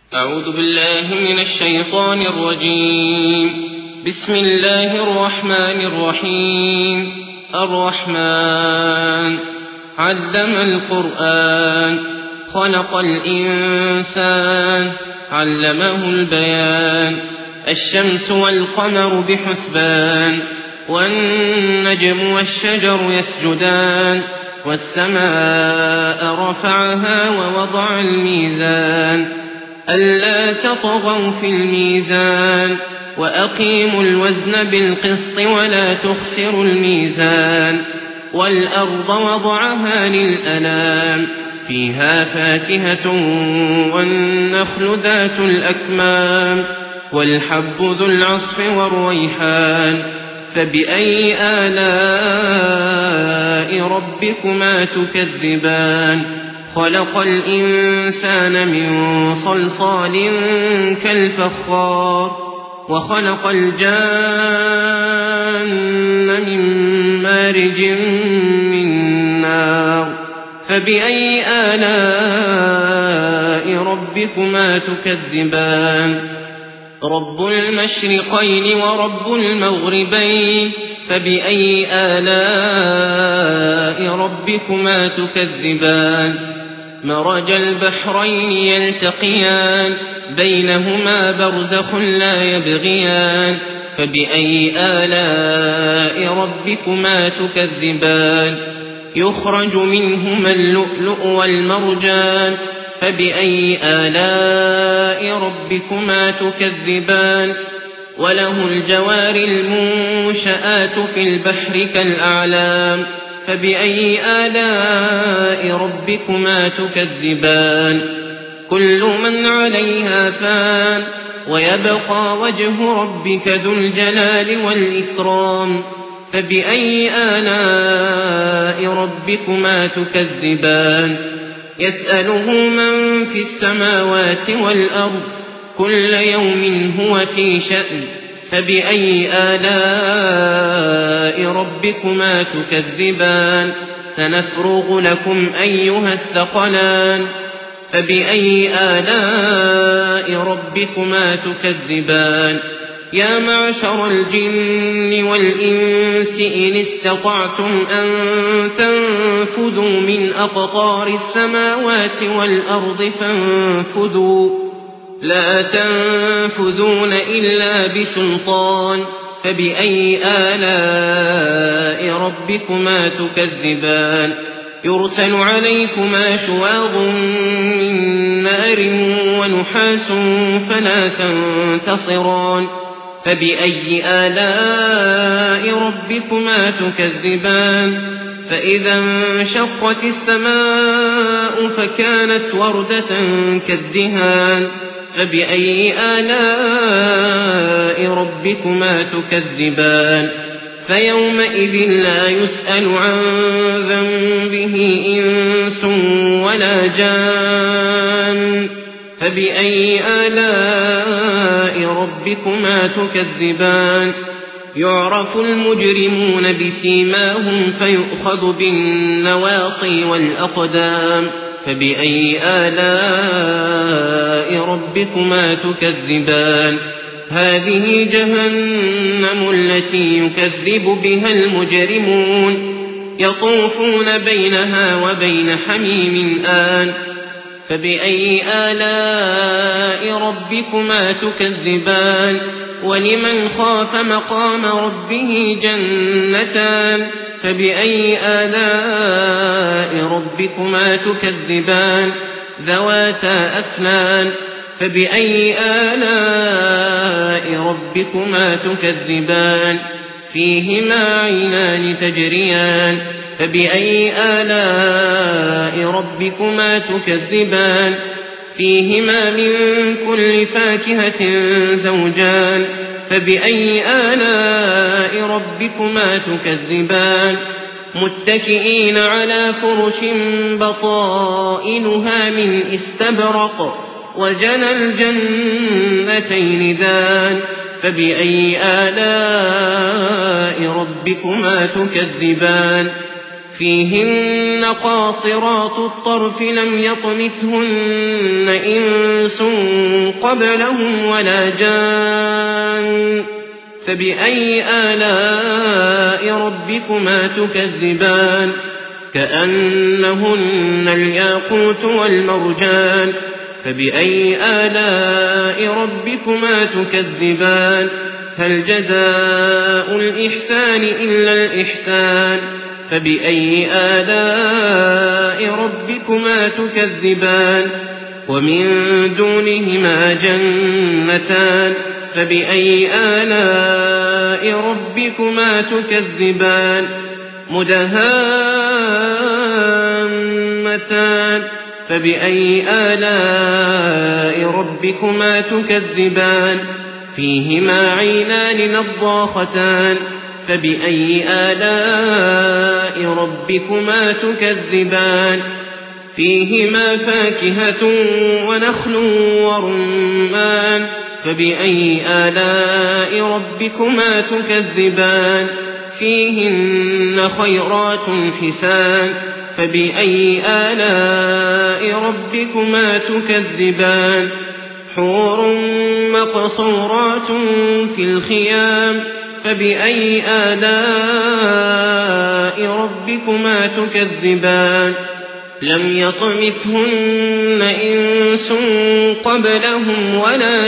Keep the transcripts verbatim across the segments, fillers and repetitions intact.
أعوذ بالله من الشيطان الرجيم. بسم الله الرحمن الرحيم. الرحمن علم القرآن خلق الإنسان علمه البيان. الشمس والقمر بحسبان والنجم والشجر يسجدان والسماء رفعها ووضع الميزان ألا تطغوا في الميزان وأقيموا الوزن بالقسط ولا تخسروا الميزان. والأرض وضعها للأنام فيها فاكهة والنخل ذات الأكمام والحب ذو العصف والريحان. فبأي آلاء ربكما تكذبان؟ خلق الإنسان من صلصال كالفخار وخلق الجان من مارج من نار. فبأي آلاء ربكما تكذبان؟ رب المشرقين ورب المغربين. فبأي آلاء ربكما تكذبان؟ مرج البحرين يلتقيان بينهما برزخ لا يبغيان. فبأي آلاء ربكما تكذبان؟ يخرج منهما اللؤلؤ والمرجان. فبأي آلاء ربكما تكذبان؟ وله الجوار المنشآت في البحر كالأعلام. فبأي آلاء ربكما تكذبان؟ كل من عليها فان ويبقى وجه ربك ذو الجلال والإكرام. فبأي آلاء ربكما تكذبان؟ يسأله من في السماوات والأرض كل يوم هو في شأن. فبأي آلاء ربكما تكذبان؟ سنفرغ لكم أيها الثقلان. فبأي آلاء ربكما تكذبان؟ يا معشر الجن والإنس إن استطعتم أن تنفذوا من أقطار السماوات والأرض فانفذوا لا تنفذون إلا بسلطان. فبأي آلاء ربكما تكذبان؟ يرسل عليكما شواظ من نار ونحاس فلا تنتصران. فبأي آلاء ربكما تكذبان؟ فإذا انشقت السماء فكانت وردة كالدهان. فبأي آلاء ربكما تكذبان؟ فيومئذ لا يسأل عن ذنبه إنس ولا جان. فبأي آلاء ربكما تكذبان؟ يعرف المجرمون بسيماهم فيؤخذ بالنواصي والأقدام. فبأي آلاء ربكما تكذبان؟ هذه جهنم التي يكذب بها المجرمون يطوفون بينها وبين حميم آن. فبأي آلاء ربكما تكذبان؟ ولمن خاف مقام ربه جنتان. فبأي آلاء ربكما تكذبان؟ ذواتا أفنان. فبأي آلاء ربكما تكذبان؟ فيهما عينان تجريان. فبأي آلاء ربكما تكذبان؟ فيهما من كل فاكهة زوجان. فبأي آلاء ربكما تكذبان؟ متكئين على فرش بطائنها من استبرق وجنى الجنتين دان. فبأي آلاء ربكما تكذبان؟ فيهن قاصرات الطرف لم يطمثهن إنس قبلهم ولا جان فبأي آلاء ربكما تكذبان كأنهن الياقوت والمرجان فبأي آلاء ربكما تكذبان هل جزاء الإحسان إلا الإحسان فبأي آلاء ربكما تكذبان ومن دونهما جنتان فبأي آلاء ربكما تكذبان مدهامتان فبأي آلاء ربكما تكذبان فيهما عينان نضاختان فبأي آلاء ربكما تكذبان فيهما فاكهة ونخل ورمان فبأي آلاء ربكما تكذبان فيهن خيرات حسان فبأي آلاء ربكما تكذبان حور مقصورات في الخيام فبأي آلاء ربكما تكذبان لم يطمثهن إنس قبلهم ولا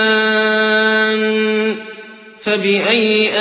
جان فبأي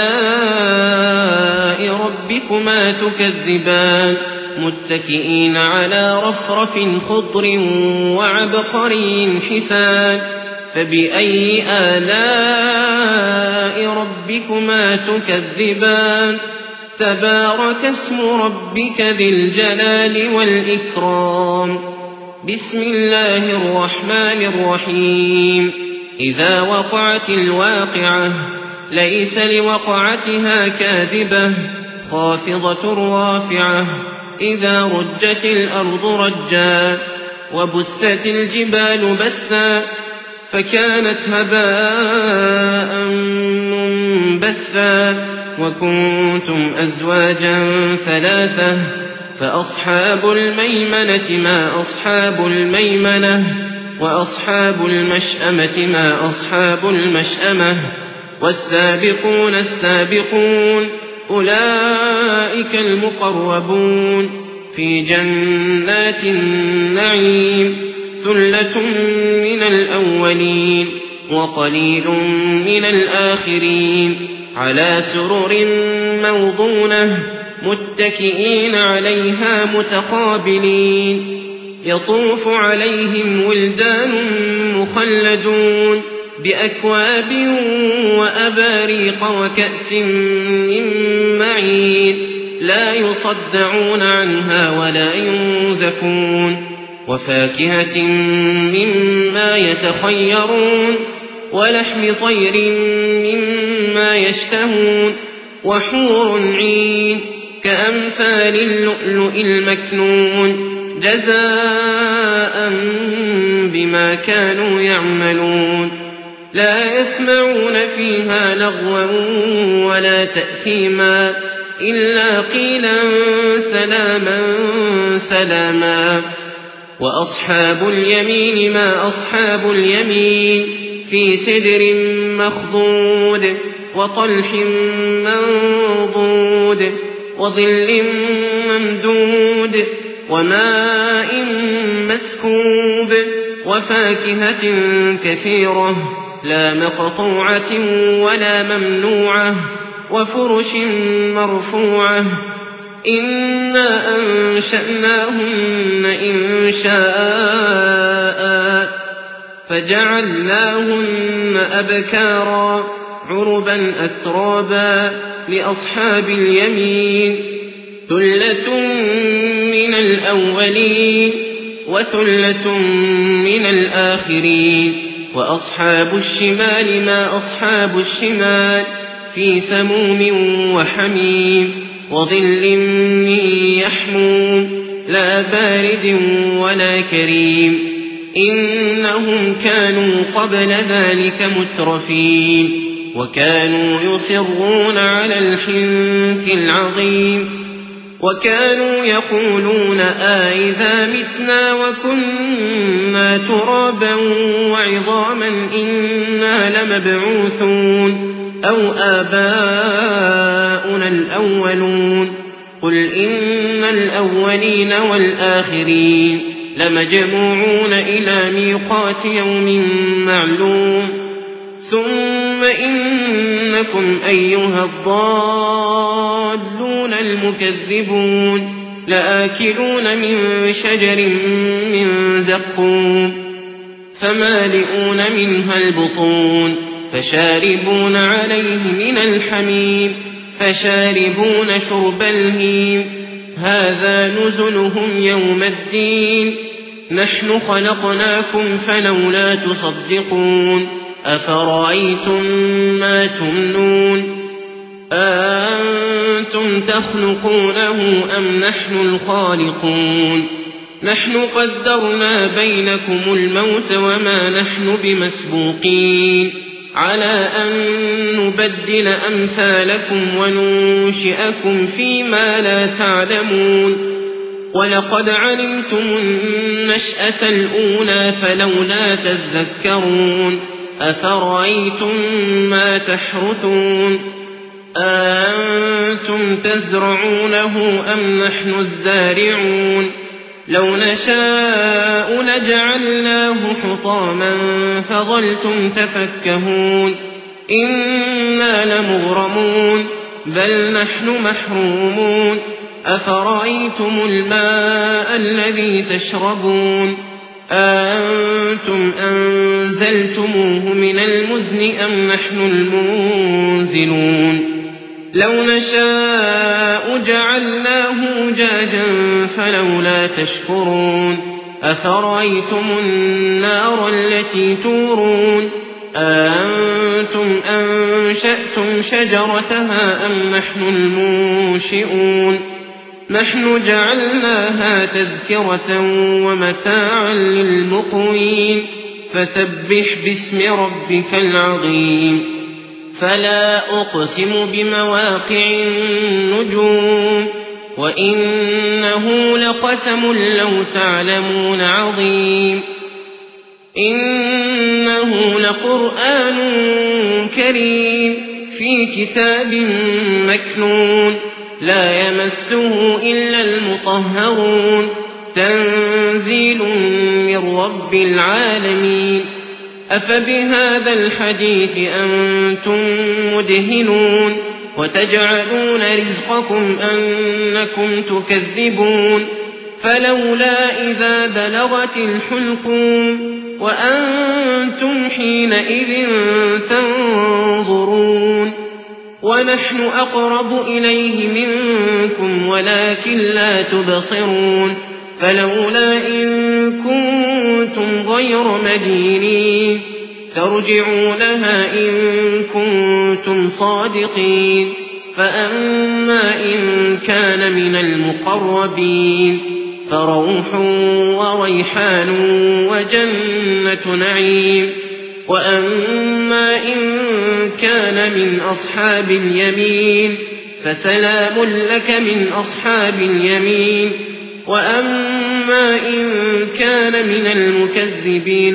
آلاء ربكما تكذبان متكئين على رفرف خضر وعبقري حسان فبأي آلاء ربكما تكذبان تبارك اسم ربك ذي الجلال والإكرام بسم الله الرحمن الرحيم إذا وقعت الواقعة ليس لوقعتها كاذبة خافضة رافعة إذا رجت الأرض رجا وبست الجبال بسا فكانت هباء منبثا وكنتم أزواجا ثلاثة فأصحاب الميمنة ما أصحاب الميمنة وأصحاب المشأمة ما أصحاب المشأمة والسابقون السابقون أولئك المقربون في جنات النعيم ثلة من الأولين وقليل من الآخرين على سرر موضونة متكئين عليها متقابلين يطوف عليهم ولدان مخلدون بأكواب وأباريق وكأس من معين لا يصدعون عنها ولا ينزفون وفاكهة مما يتخيرون ولحم طير مما يشتهون وحور عين كأمثال اللؤلؤ المكنون جزاء بما كانوا يعملون لا يسمعون فيها لغوا ولا تأثيما إلا قيلا سلاما سلاما وأصحاب اليمين ما أصحاب اليمين في سدر مخضود وطلح منضود وظل ممدود وماء مسكوب وفاكهة كثيرة لا مقطوعة ولا ممنوعة وفرش مرفوعة إنا أنشأناهن إنشاء فجعلناهن أبكارا عربا أترابا لأصحاب اليمين ثلة من الأولين وثلة من الآخرين وأصحاب الشمال ما أصحاب الشمال في سموم وحميم وظل من يحموم لا بارد ولا كريم إنهم كانوا قبل ذلك مترفين وكانوا يصرون على الحنث العظيم وكانوا يقولون آئذا متنا وكنا ترابا وعظاما إنا لمبعوثون أو آباؤنا الأولون قل إن الأولين والآخرين لمجموعون إلى ميقات يوم معلوم ثم إنكم أيها الضالون المكذبون لآكلون من شجر من زقوم فمالئون منها البطون فشاربون عليه من الحميم فشاربون شرب الهيم هذا نزلهم يوم الدين نحن خلقناكم فلولا تصدقون أفرأيتم ما تمنون أأنتم تخلقونه أم نحن الخالقون نحن قدرنا بينكم الموت وما نحن بمسبوقين على أن نبدل أمثالكم وننشئكم فيما لا تعلمون ولقد علمتم النشأة الأولى فلولا تذكرون أفرأيتم ما تحرثون أأنتم تزرعونه أم نحن الزارعون لو نشاء لجعلناه حطاما فظلتم تفكهون إنا لمغرمون بل نحن محرومون أفرأيتم الماء الذي تشربون أأنتم أنزلتموه من المزن أم نحن المنزلون لو نشاء جعلناه أجاجا فلولا تشكرون أفرأيتم النار التي تورون أأنتم أنشأتم شجرتها أم نحن المنشئون نحن جعلناها تذكرة ومتاعا للمقوين فسبح باسم ربك العظيم فلا أقسم بمواقع النجوم وإنه لقسم لو تعلمون عظيم إنه لقرآن كريم في كتاب مكنون لا يمسه إلا المطهرون تنزيل من رب العالمين أفبهذا الحديث أنتم مدهنون وتجعلون رزقكم أنكم تكذبون فلولا إذا بلغت الحلقوم وأنتم حينئذ تنظرون ونحن أقرب إليه منكم ولكن لا تبصرون فلولا إن كنتم غير مدينين ترجعونها إن كنتم صادقين فأما إن كان من المقربين فروح وريحان وجنة نعيم وأما إن كان من أصحاب اليمين فسلام لك من أصحاب اليمين وأما إن كان من المكذبين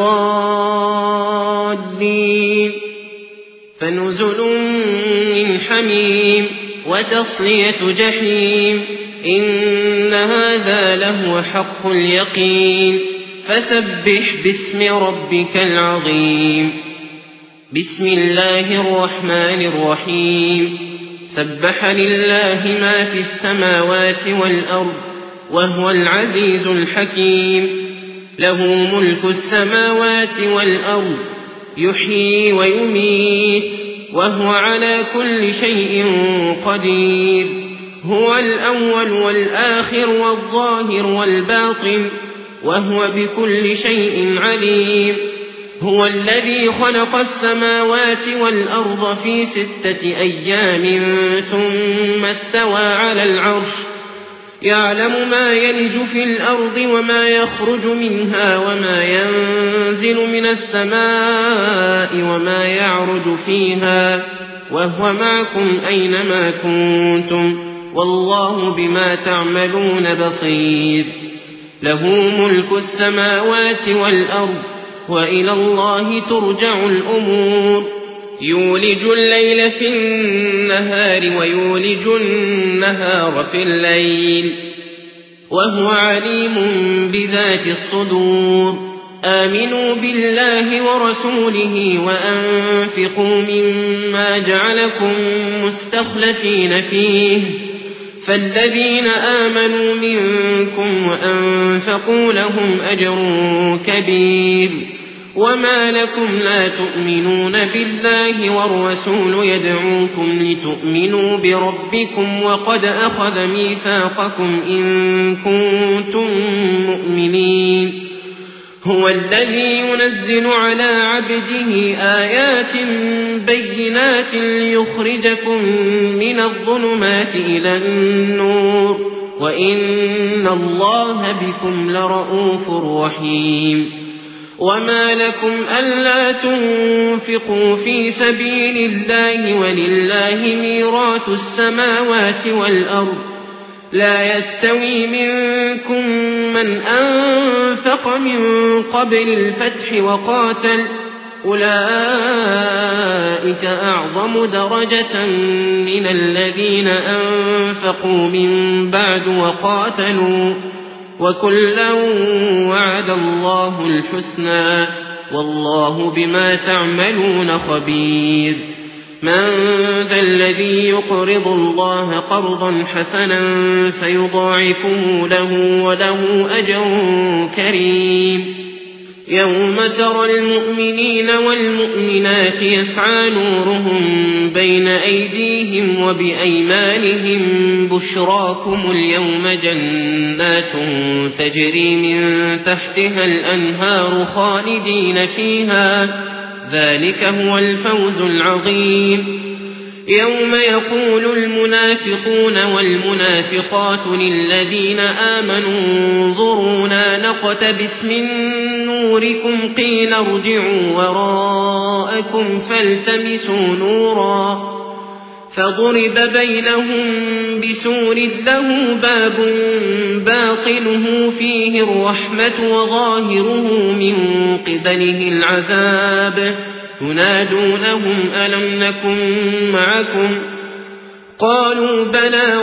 الضالين فنزل من حميم وتصلية جحيم إن هذا لهو حق اليقين فسبح باسم ربك العظيم بسم الله الرحمن الرحيم سبح لله ما في السماوات والأرض وهو العزيز الحكيم له ملك السماوات والأرض يحيي ويميت وهو على كل شيء قدير هو الأول والآخر والظاهر والباطن وهو بكل شيء عليم هو الذي خلق السماوات والأرض في ستة أيام ثم استوى على العرش يعلم ما يلج في الأرض وما يخرج منها وما ينزل من السماء وما يعرج فيها وهو معكم أينما كنتم والله بما تعملون بصير له ملك السماوات والأرض وإلى الله ترجع الأمور يولج الليل في النهار ويولج النهار في الليل وهو عليم بذات الصدور آمنوا بالله ورسوله وأنفقوا مما جعلكم مستخلفين فيه فالذين آمنوا منكم وأنفقوا لهم أجر كبير وما لكم لا تؤمنون بالله والرسول يدعوكم لتؤمنوا بربكم وقد أخذ ميثاقكم إن كنتم مؤمنين هو الذي ينزل على عبده آيات بينات ليخرجكم من الظلمات إلى النور وإن الله بكم لرءوف رحيم وما لكم ألا تنفقوا في سبيل الله ولله ميراث السماوات والأرض لا يستوي منكم من أنفق من قبل الفتح وقاتل أولئك أعظم درجة من الذين أنفقوا من بعد وقاتلوا وكلا وعد الله الحسنى والله بما تعملون خبير من ذا الذي يقرض الله قرضا حسنا فيضاعفه له وله أجر كريم يوم ترى المؤمنين والمؤمنات يسعى نورهم بين أيديهم وبأيمانهم بشراكم اليوم جنات تجري من تحتها الأنهار خالدين فيها ذلك هو الفوز العظيم يوم يقول المنافقون والمنافقات للذين آمنوا انظرونا نقتبس من نوركم قيل ارجعوا وراءكم فالتمسوا نورا فضرب بينهم بسور له باب باطنه فيه الرحمة وظاهره من قبله العذاب ينادونهم ألم نكن معكم قالوا بلى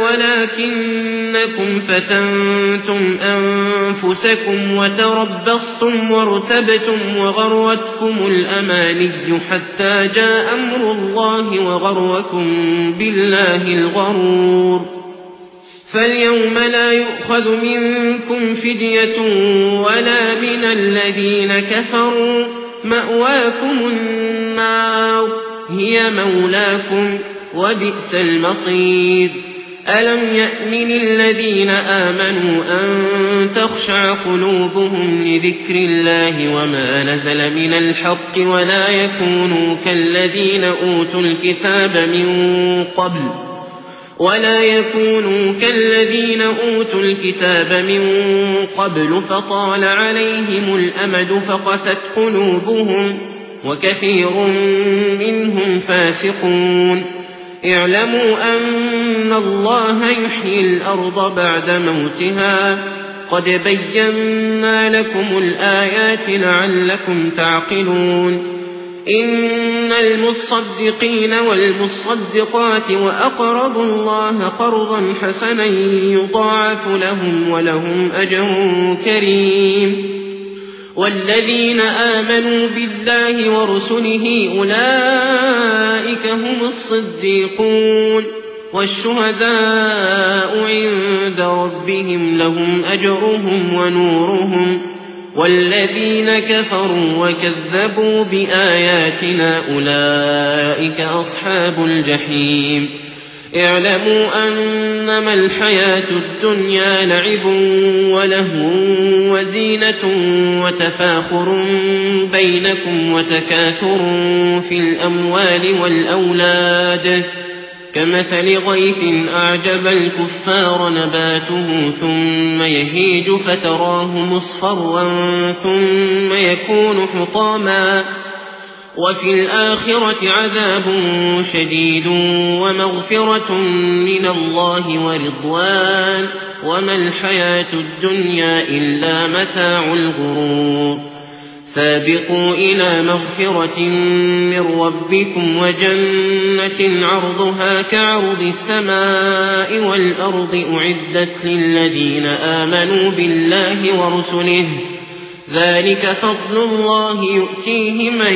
ولكنكم فتنتم أنفسكم وتربصتم وارتبتم وغرتكم الأماني حتى جاء أمر الله وغركم بالله الغرور فاليوم لا يؤخذ منكم فدية ولا من الذين كفروا مأواكم النار هي مولاكم وبئس المصير ألم يأمن الذين آمنوا أن تخشع قلوبهم لذكر الله وما نزل من الحق ولا يكونوا كالذين أوتوا الكتاب من قبل ولا يكونوا كالذين أوتوا الكتاب من قبل فطال عليهم الأمد فقست قلوبهم وكثير منهم فاسقون اعلموا أن الله يحيي الأرض بعد موتها قد بينا لكم الآيات لعلكم تعقلون إن المصدقين والمصدقات وأقرضوا الله قرضا حسنا يضاعف لهم ولهم أجر كريم والذين آمنوا بالله ورسله أولئك هم الصديقون والشهداء عند ربهم لهم أجرهم ونورهم والذين كفروا وكذبوا بآياتنا أولئك أصحاب الجحيم اعلموا أنما الحياة الدنيا لعب ولهو وزينة وتفاخر بينكم وتكاثر في الأموال والأولاد كمثل غيث أعجب الكفار نباته ثم يهيج فتراه مصفرا ثم يكون حطاما وفي الآخرة عذاب شديد ومغفرة من الله ورضوان وما الحياة الدنيا إلا متاع الغرور سابقوا إلى مغفرة من ربكم وجنة عرضها كعرض السماء والأرض أعدت للذين آمنوا بالله ورسله ذلك فضل الله يؤتيه من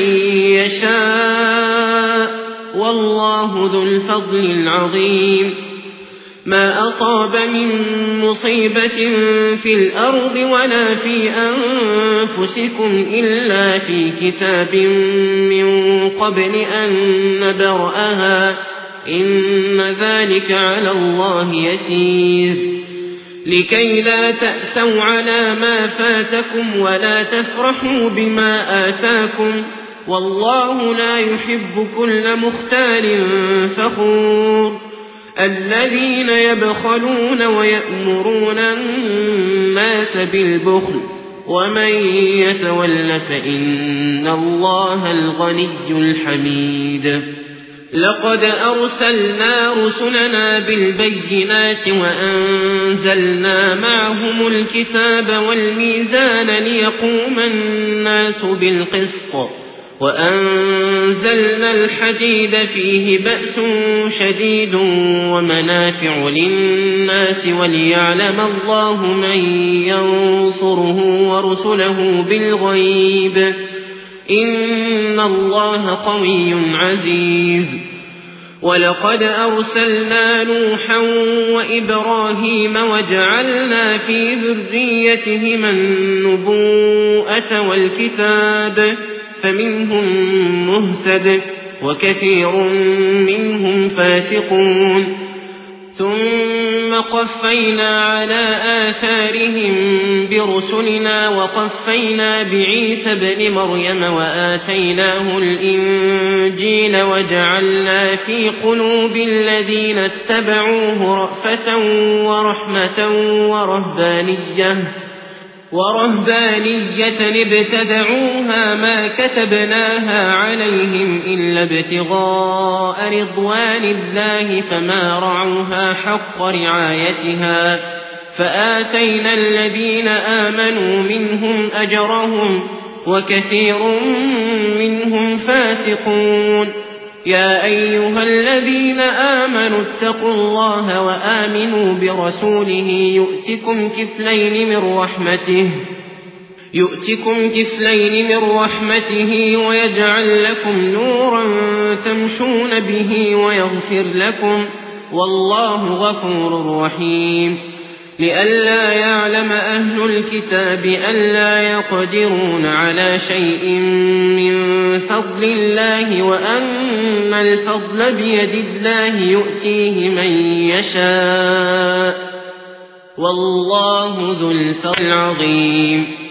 يشاء والله ذو الفضل العظيم ما أصاب من مصيبة في الأرض ولا في أنفسكم إلا في كتاب من قبل أن نبرأها إن ذلك على الله يسير لكي لا تأسوا على ما فاتكم ولا تفرحوا بما آتاكم والله لا يحب كل مختال فخور الذين يبخلون ويأمرون الناس بالبخل ومن يتول فإن الله الغني الحميد لقد أرسلنا رسلنا بالبينات وأنزلنا معهم الكتاب والميزان ليقوم الناس بالقسط وأنزلنا الحديد فيه بأس شديد ومنافع للناس وليعلم الله من ينصره ورسله بالغيب إن الله قوي عزيز ولقد أرسلنا نوحا وإبراهيم وجعلنا في ذريتهما النبوءة والكتاب فمنهم مهتد وكثير منهم فاسقون ثم قفينا على آثارهم برسلنا وقفينا بعيسى ابن مريم وآتيناه الإنجيل وجعلنا في قلوب الذين اتبعوه رأفة ورحمة ورهبانية ورهبانية ابتدعوها ما كتبناها عليهم إلا ابتغاء رضوان الله فما رعوها حق رعايتها فآتينا الذين آمنوا منهم أجرهم وكثير منهم فاسقون يا أيها الذين آمنوا اتقوا الله وآمنوا برسوله يؤتكم كفلين من رحمته يؤتكم كفلين من رحمته ويجعل لكم نورا تمشون به ويغفر لكم والله غفور رحيم لئلا يعلم أهل الكتاب ألا يقدرون على شيء من فضل الله وأن الفضل بيد الله يؤتيه من يشاء والله ذو الفضل العظيم